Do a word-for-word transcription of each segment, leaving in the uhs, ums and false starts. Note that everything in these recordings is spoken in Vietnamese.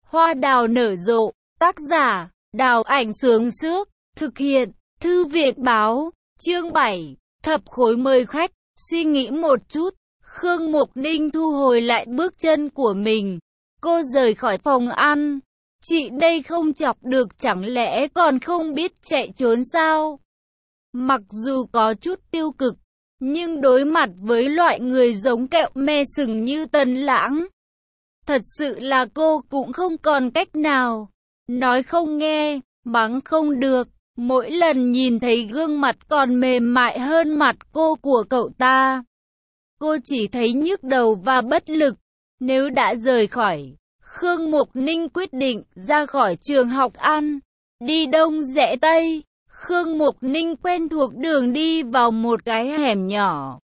Hoa đào nở rộ, tác giả, Đào Ảnh Sướng Sước, thực hiện, Thư viện Báo, chương bảy, thập khối mời khách, suy nghĩ một chút, Khương Mục Ninh thu hồi lại bước chân của mình, cô rời khỏi phòng ăn, chị đây không chọc được chẳng lẽ còn không biết chạy trốn sao? Mặc dù có chút tiêu cực, nhưng đối mặt với loại người giống kẹo me sừng như Tần Lãng, thật sự là cô cũng không còn cách nào. Nói không nghe, mắng không được, mỗi lần nhìn thấy gương mặt còn mềm mại hơn mặt cô của cậu ta, cô chỉ thấy nhức đầu và bất lực. Nếu đã rời khỏi, Khương Mục Ninh quyết định ra khỏi trường học ăn, đi đông rẽ tây. Khương Mục Ninh quen thuộc đường đi vào một cái hẻm nhỏ,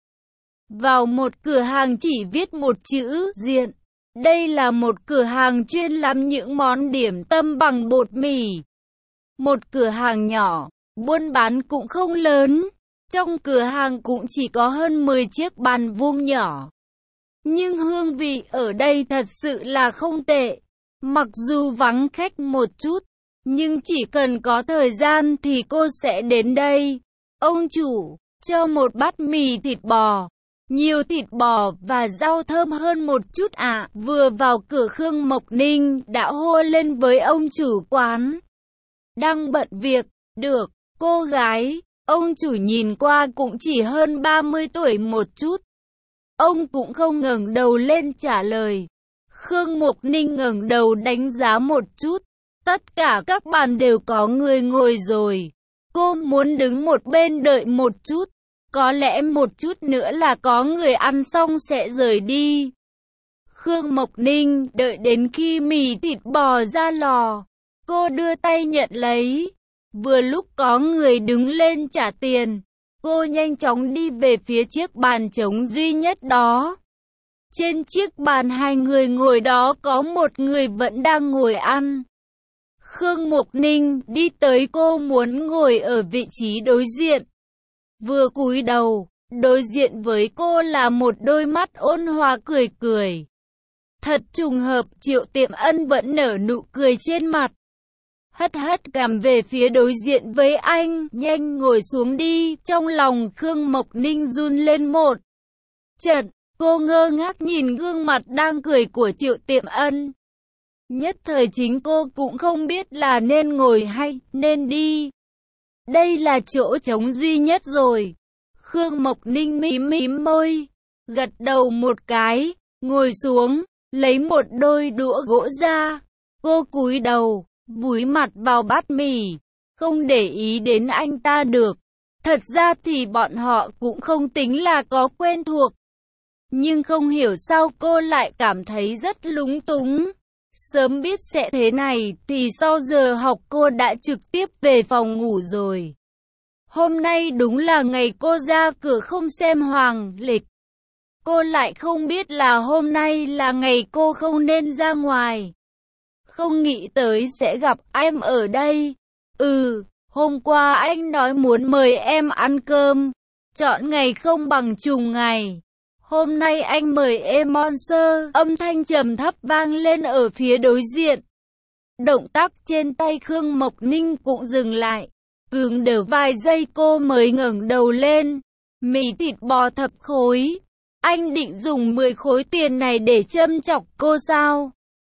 vào một cửa hàng chỉ viết một chữ diện. Đây là một cửa hàng chuyên làm những món điểm tâm bằng bột mì. Một cửa hàng nhỏ, buôn bán cũng không lớn. Trong cửa hàng cũng chỉ có hơn mười chiếc bàn vuông nhỏ. Nhưng hương vị ở đây thật sự là không tệ. Mặc dù vắng khách một chút, nhưng chỉ cần có thời gian thì cô sẽ đến đây. Ông chủ, cho một bát mì thịt bò. Nhiều thịt bò và rau thơm hơn một chút ạ. À. Vừa vào cửa Khương Mộc Ninh đã hô lên với ông chủ quán. Đang bận việc, được, cô gái. Ông chủ nhìn qua cũng chỉ hơn ba mươi tuổi một chút. Ông cũng không ngẩng đầu lên trả lời. Khương Mộc Ninh ngẩng đầu đánh giá một chút. Tất cả các bàn đều có người ngồi rồi. Cô muốn đứng một bên đợi một chút. Có lẽ một chút nữa là có người ăn xong sẽ rời đi. Khương Mộc Ninh đợi đến khi mì thịt bò ra lò, cô đưa tay nhận lấy. Vừa lúc có người đứng lên trả tiền, cô nhanh chóng đi về phía chiếc bàn trống duy nhất đó. Trên chiếc bàn hai người ngồi đó có một người vẫn đang ngồi ăn. Khương Mộc Ninh đi tới, cô muốn ngồi ở vị trí đối diện. Vừa cúi đầu, đối diện với cô là một đôi mắt ôn hòa cười cười. Thật trùng hợp, Triệu Tiệm Ân vẫn nở nụ cười trên mặt. Hất hất cằm về phía đối diện với anh, nhanh ngồi xuống đi. Trong lòng Khương Mộc Ninh run lên một trận, cô ngơ ngác nhìn gương mặt đang cười của Triệu Tiệm Ân. Nhất thời chính cô cũng không biết là nên ngồi hay nên đi. Đây là chỗ trống duy nhất rồi. Khương Mộc Ninh mím mím môi, gật đầu một cái, ngồi xuống, lấy một đôi đũa gỗ ra. Cô cúi đầu, vùi mặt vào bát mì, không để ý đến anh ta được. Thật ra thì bọn họ cũng không tính là có quen thuộc. Nhưng không hiểu sao cô lại cảm thấy rất lúng túng. Sớm biết sẽ thế này thì sau giờ học cô đã trực tiếp về phòng ngủ rồi. Hôm nay đúng là ngày cô ra cửa không xem hoàng lịch. Cô lại không biết là hôm nay là ngày cô không nên ra ngoài. Không nghĩ tới sẽ gặp em ở đây. Ừ, hôm qua anh nói muốn mời em ăn cơm. Chọn ngày không bằng trùng ngày. Hôm nay anh mời em Monster. Âm thanh trầm thấp vang lên ở phía đối diện. Động tác trên tay Khương Mộc Ninh cũng dừng lại. Cứng đờ vài giây cô mới ngẩng đầu lên. Mì thịt bò thập khối. Anh định dùng mười khối tiền này để châm chọc cô sao?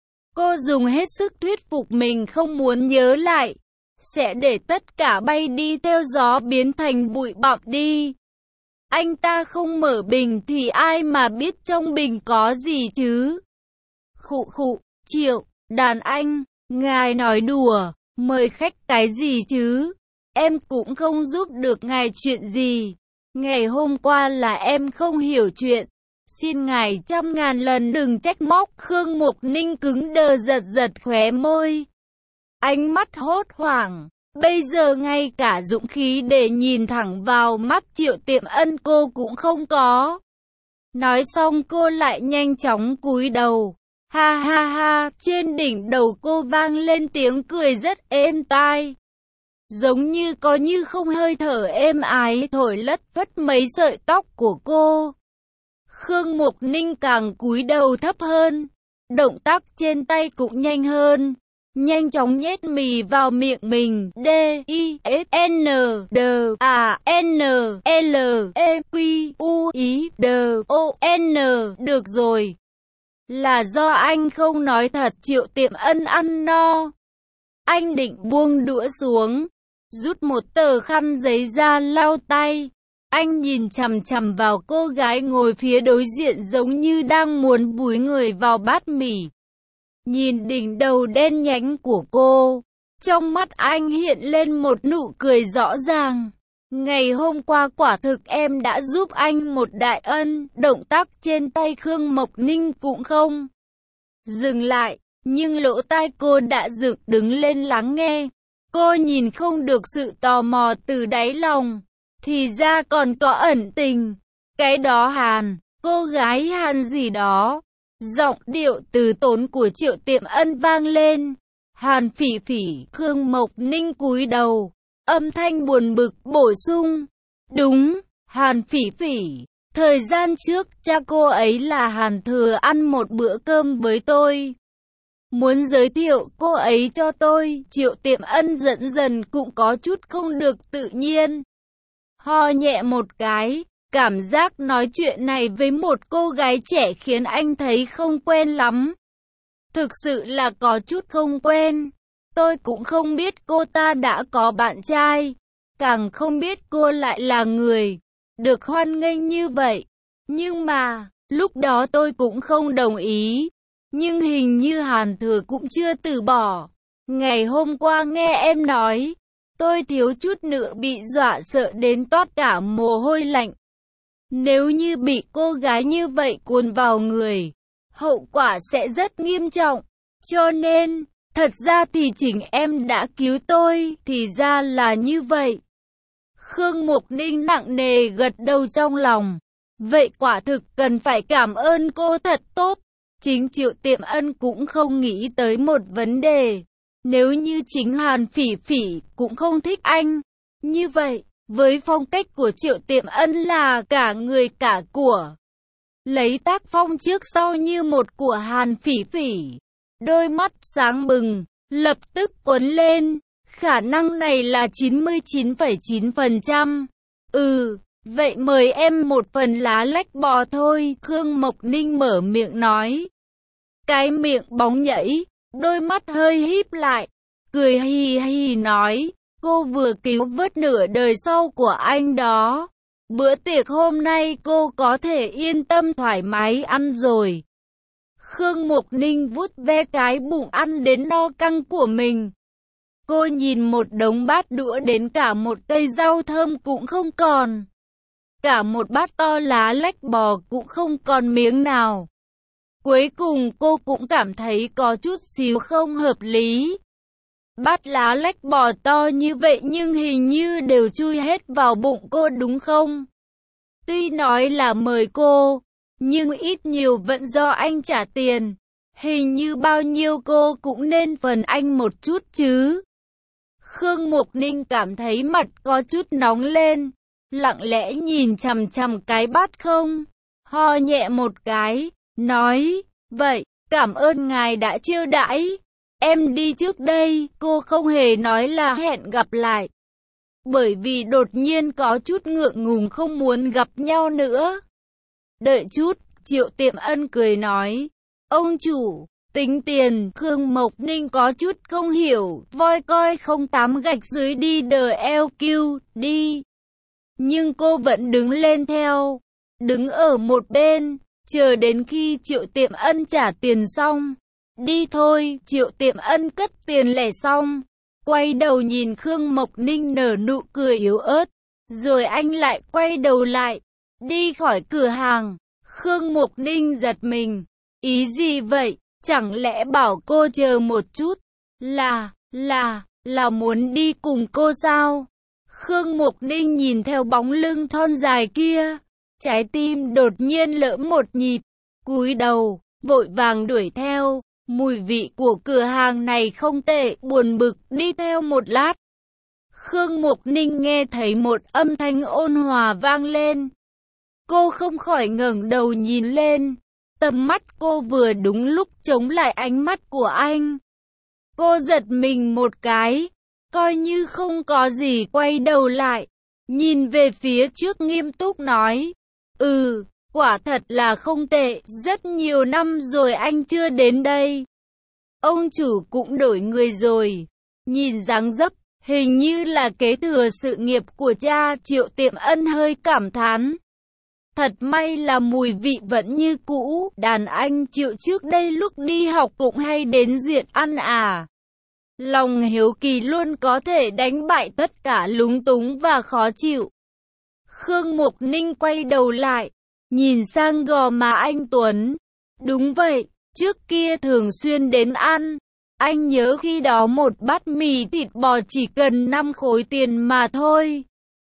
Cô dùng hết sức thuyết phục mình không muốn nhớ lại. Sẽ để tất cả bay đi theo gió biến thành bụi bặm đi. Anh ta không mở bình thì ai mà biết trong bình có gì chứ? Khụ khụ, Triệu, đàn anh, ngài nói đùa, mời khách cái gì chứ? Em cũng không giúp được ngài chuyện gì. Ngày hôm qua là em không hiểu chuyện. Xin ngài trăm ngàn lần đừng trách móc. Khương Mộc Ninh cứng đờ giật giật khóe môi. Ánh mắt hốt hoảng. Bây giờ ngay cả dũng khí để nhìn thẳng vào mắt Triệu Tiệm Ân cô cũng không có. Nói xong cô lại nhanh chóng cúi đầu. Ha ha ha, trên đỉnh đầu cô vang lên tiếng cười rất êm tai. Giống như có như không hơi thở êm ái thổi lất phất mấy sợi tóc của cô. Khương Mộc Ninh càng cúi đầu thấp hơn. Động tác trên tay cũng nhanh hơn. Nhanh chóng nhét mì vào miệng mình. D, I, S, N, D, A, N, L, E, Q, U, I, D, O, N. Được rồi. Là do anh không nói thật. Triệu Tiệm Ân ăn no. Anh định buông đũa xuống, rút một tờ khăn giấy ra lau tay. Anh nhìn chằm chằm vào cô gái ngồi phía đối diện giống như đang muốn búi người vào bát mì. Nhìn đỉnh đầu đen nhánh của cô, trong mắt anh hiện lên một nụ cười rõ ràng. Ngày hôm qua quả thực em đã giúp anh một đại ân. Động tác trên tay Khương Mộc Ninh cũng không dừng lại, nhưng lỗ tai cô đã dựng đứng lên lắng nghe. Cô nhìn không được sự tò mò từ đáy lòng. Thì ra còn có ẩn tình. Cái đó Hàn, cô gái Hàn gì đó. Giọng điệu từ tốn của Triệu Tiệm Ân vang lên. Hàn Phỉ Phỉ. Khương Mộc Ninh cúi đầu, âm thanh buồn bực bổ sung. Đúng, Hàn Phỉ Phỉ. Thời gian trước cha cô ấy là Hàn Thừa ăn một bữa cơm với tôi. Muốn giới thiệu cô ấy cho tôi. Triệu Tiệm Ân dẫn dần cũng có chút không được tự nhiên. Ho nhẹ một cái. Cảm giác nói chuyện này với một cô gái trẻ khiến anh thấy không quen lắm. Thực sự là có chút không quen. Tôi cũng không biết cô ta đã có bạn trai. Càng không biết cô lại là người được hoan nghênh như vậy. Nhưng mà, lúc đó tôi cũng không đồng ý. Nhưng hình như Hàn Thừa cũng chưa từ bỏ. Ngày hôm qua nghe em nói, tôi thiếu chút nữa bị dọa sợ đến toát cả mồ hôi lạnh. Nếu như bị cô gái như vậy cuốn vào người, hậu quả sẽ rất nghiêm trọng. Cho nên, thật ra thì chính em đã cứu tôi, thì ra là như vậy. Khương Mộc Ninh nặng nề gật đầu trong lòng. Vậy quả thực cần phải cảm ơn cô thật tốt. Chính Triệu Tiệm Ân cũng không nghĩ tới một vấn đề. Nếu như chính Hàn Phỉ Phỉ cũng không thích anh. Như vậy, với phong cách của Triệu Tiệm Ân là cả người cả của. Lấy tác phong trước sau như một của Hàn Phỉ Phỉ. Đôi mắt sáng bừng, lập tức quấn lên. Khả năng này là chín mươi chín phẩy chín phần trăm. Ừ, vậy mời em một phần lá lách bò thôi. Khương Mộc Ninh mở miệng nói. Cái miệng bóng nhảy, đôi mắt hơi híp lại, cười hì hì nói. Cô vừa cứu vớt nửa đời sau của anh đó. Bữa tiệc hôm nay cô có thể yên tâm thoải mái ăn rồi. Khương Mộc Ninh vuốt ve cái bụng ăn đến no căng của mình. Cô nhìn một đống bát đũa đến cả một cây rau thơm cũng không còn. Cả một bát to lá lách bò cũng không còn miếng nào. Cuối cùng cô cũng cảm thấy có chút xíu không hợp lý. Bát lá lách bò to như vậy nhưng hình như đều chui hết vào bụng cô đúng không? Tuy nói là mời cô, nhưng ít nhiều vẫn do anh trả tiền. Hình như bao nhiêu cô cũng nên phần anh một chút chứ. Khương Mộc Ninh cảm thấy mặt có chút nóng lên, lặng lẽ nhìn chằm chằm cái bát không, ho nhẹ một cái, nói, vậy, cảm ơn ngài đã chiêu đãi, em đi trước đây. Cô không hề nói là hẹn gặp lại, bởi vì đột nhiên có chút ngượng ngùng không muốn gặp nhau nữa. Đợi chút, Triệu Tiệm Ân cười nói, ông chủ, tính tiền. Khương Mộc Ninh có chút không hiểu, voi coi không tám gạch dưới đi đờ eo kiu, đi. Nhưng cô vẫn đứng lên theo, đứng ở một bên, chờ đến khi Triệu Tiệm Ân trả tiền xong. Đi thôi. Triệu Tiệm Ân cất tiền lẻ xong, quay đầu nhìn Khương Mộc Ninh nở nụ cười yếu ớt, rồi anh lại quay đầu lại, đi khỏi cửa hàng. Khương Mộc Ninh giật mình, ý gì vậy? Chẳng lẽ bảo cô chờ một chút, là, là, là muốn đi cùng cô sao? Khương Mộc Ninh nhìn theo bóng lưng thon dài kia, trái tim đột nhiên lỡ một nhịp, cúi đầu, vội vàng đuổi theo. Mùi vị của cửa hàng này không tệ, buồn bực đi theo một lát. Khương Mộc Ninh nghe thấy một âm thanh ôn hòa vang lên. Cô không khỏi ngẩng đầu nhìn lên, Tầm mắt cô vừa đúng lúc chống lại ánh mắt của anh. Cô giật mình một cái, coi như không có gì quay đầu lại, nhìn về phía trước nghiêm túc nói, ừ, quả thật là không tệ, rất nhiều năm rồi anh chưa đến đây. Ông chủ cũng đổi người rồi, nhìn dáng dấp, hình như là kế thừa sự nghiệp của cha. Triệu Tiệm Ân hơi cảm thán. Thật may là Mùi vị vẫn như cũ, đàn anh Triệu trước đây lúc đi học cũng hay đến diện ăn à. Lòng hiếu kỳ luôn có thể đánh bại tất cả lúng túng và khó chịu. Khương Mục Ninh quay đầu lại, nhìn sang gò má anh Tuấn. Đúng vậy, trước kia thường xuyên đến ăn. Anh nhớ khi đó một bát mì thịt bò chỉ cần năm khối tiền mà thôi.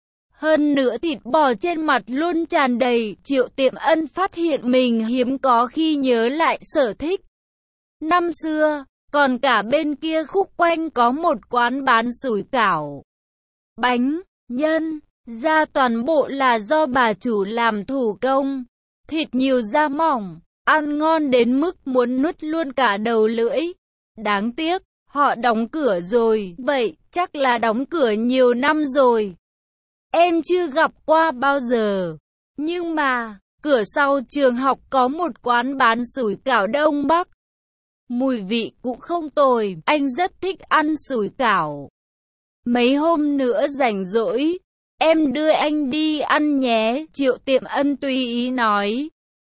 Hơn nữa thịt bò trên mặt luôn tràn đầy. Triệu Tiệm Ân phát hiện mình hiếm có khi nhớ lại sở thích. Năm xưa, còn cả bên kia khúc quanh có một quán bán sủi cảo, bánh, nhân, da toàn bộ là do bà chủ làm thủ công. Thịt nhiều da mỏng, ăn ngon đến mức muốn nuốt luôn cả đầu lưỡi. Đáng tiếc, họ đóng cửa rồi. Vậy, chắc là đóng cửa nhiều năm rồi. Em chưa gặp qua bao giờ. Nhưng mà, cửa sau trường học có một quán bán sủi cảo Đông Bắc. Mùi vị cũng không tồi, anh rất thích ăn sủi cảo. Mấy hôm nữa rảnh rỗi, em đưa anh đi ăn nhé, Triệu Tiệm Ân tùy ý nói.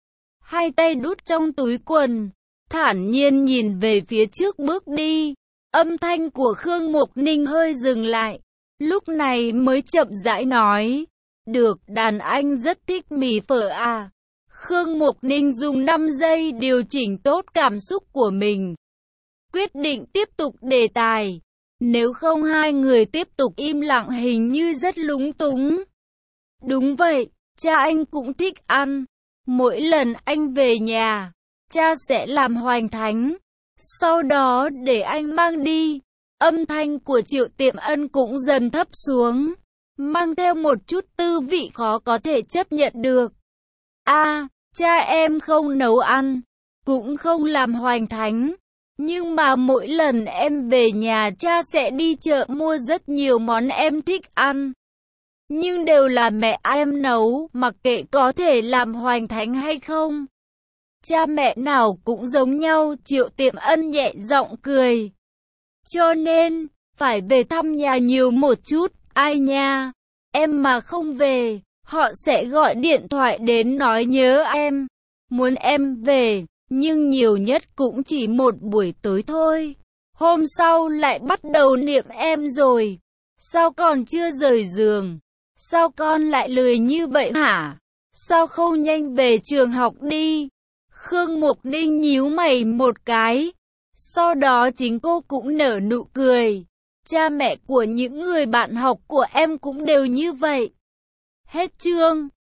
Hai tay đút trong túi quần, thản nhiên nhìn về phía trước bước đi. Âm thanh của Khương Mục Ninh hơi dừng lại, lúc này mới chậm rãi nói. Được, đàn anh rất thích mì phở à. Khương Mục Ninh dùng năm giây điều chỉnh tốt cảm xúc của mình, quyết định tiếp tục đề tài. Nếu không hai người tiếp tục im lặng hình như rất lúng túng. Đúng vậy, cha anh cũng thích ăn. Mỗi lần anh về nhà, cha sẽ làm hoành thánh, sau đó để anh mang đi. Âm thanh của Triệu Tiệm Ân cũng dần thấp xuống, mang theo một chút tư vị khó có thể chấp nhận được. A, à, cha em không nấu ăn, cũng không làm hoành thánh. Nhưng mà mỗi lần em về nhà cha sẽ đi chợ mua rất nhiều món em thích ăn. Nhưng đều là mẹ em nấu, mặc kệ có thể làm hoành thánh hay không. Cha mẹ nào cũng giống nhau, Triệu Tiệm Ân nhẹ giọng cười. Cho nên, phải về thăm nhà nhiều một chút, ai nha. Em mà không về, họ sẽ gọi điện thoại đến nói nhớ em, muốn em về. Nhưng nhiều nhất cũng chỉ một buổi tối thôi. Hôm sau lại bắt đầu niệm em rồi. Sao còn chưa rời giường? Sao con lại lười như vậy hả? Sao không nhanh về trường học đi? Khương Mục Ninh nhíu mày một cái. Sau đó chính cô cũng nở nụ cười. Cha mẹ của những người bạn học của em cũng đều như vậy. Hết chương.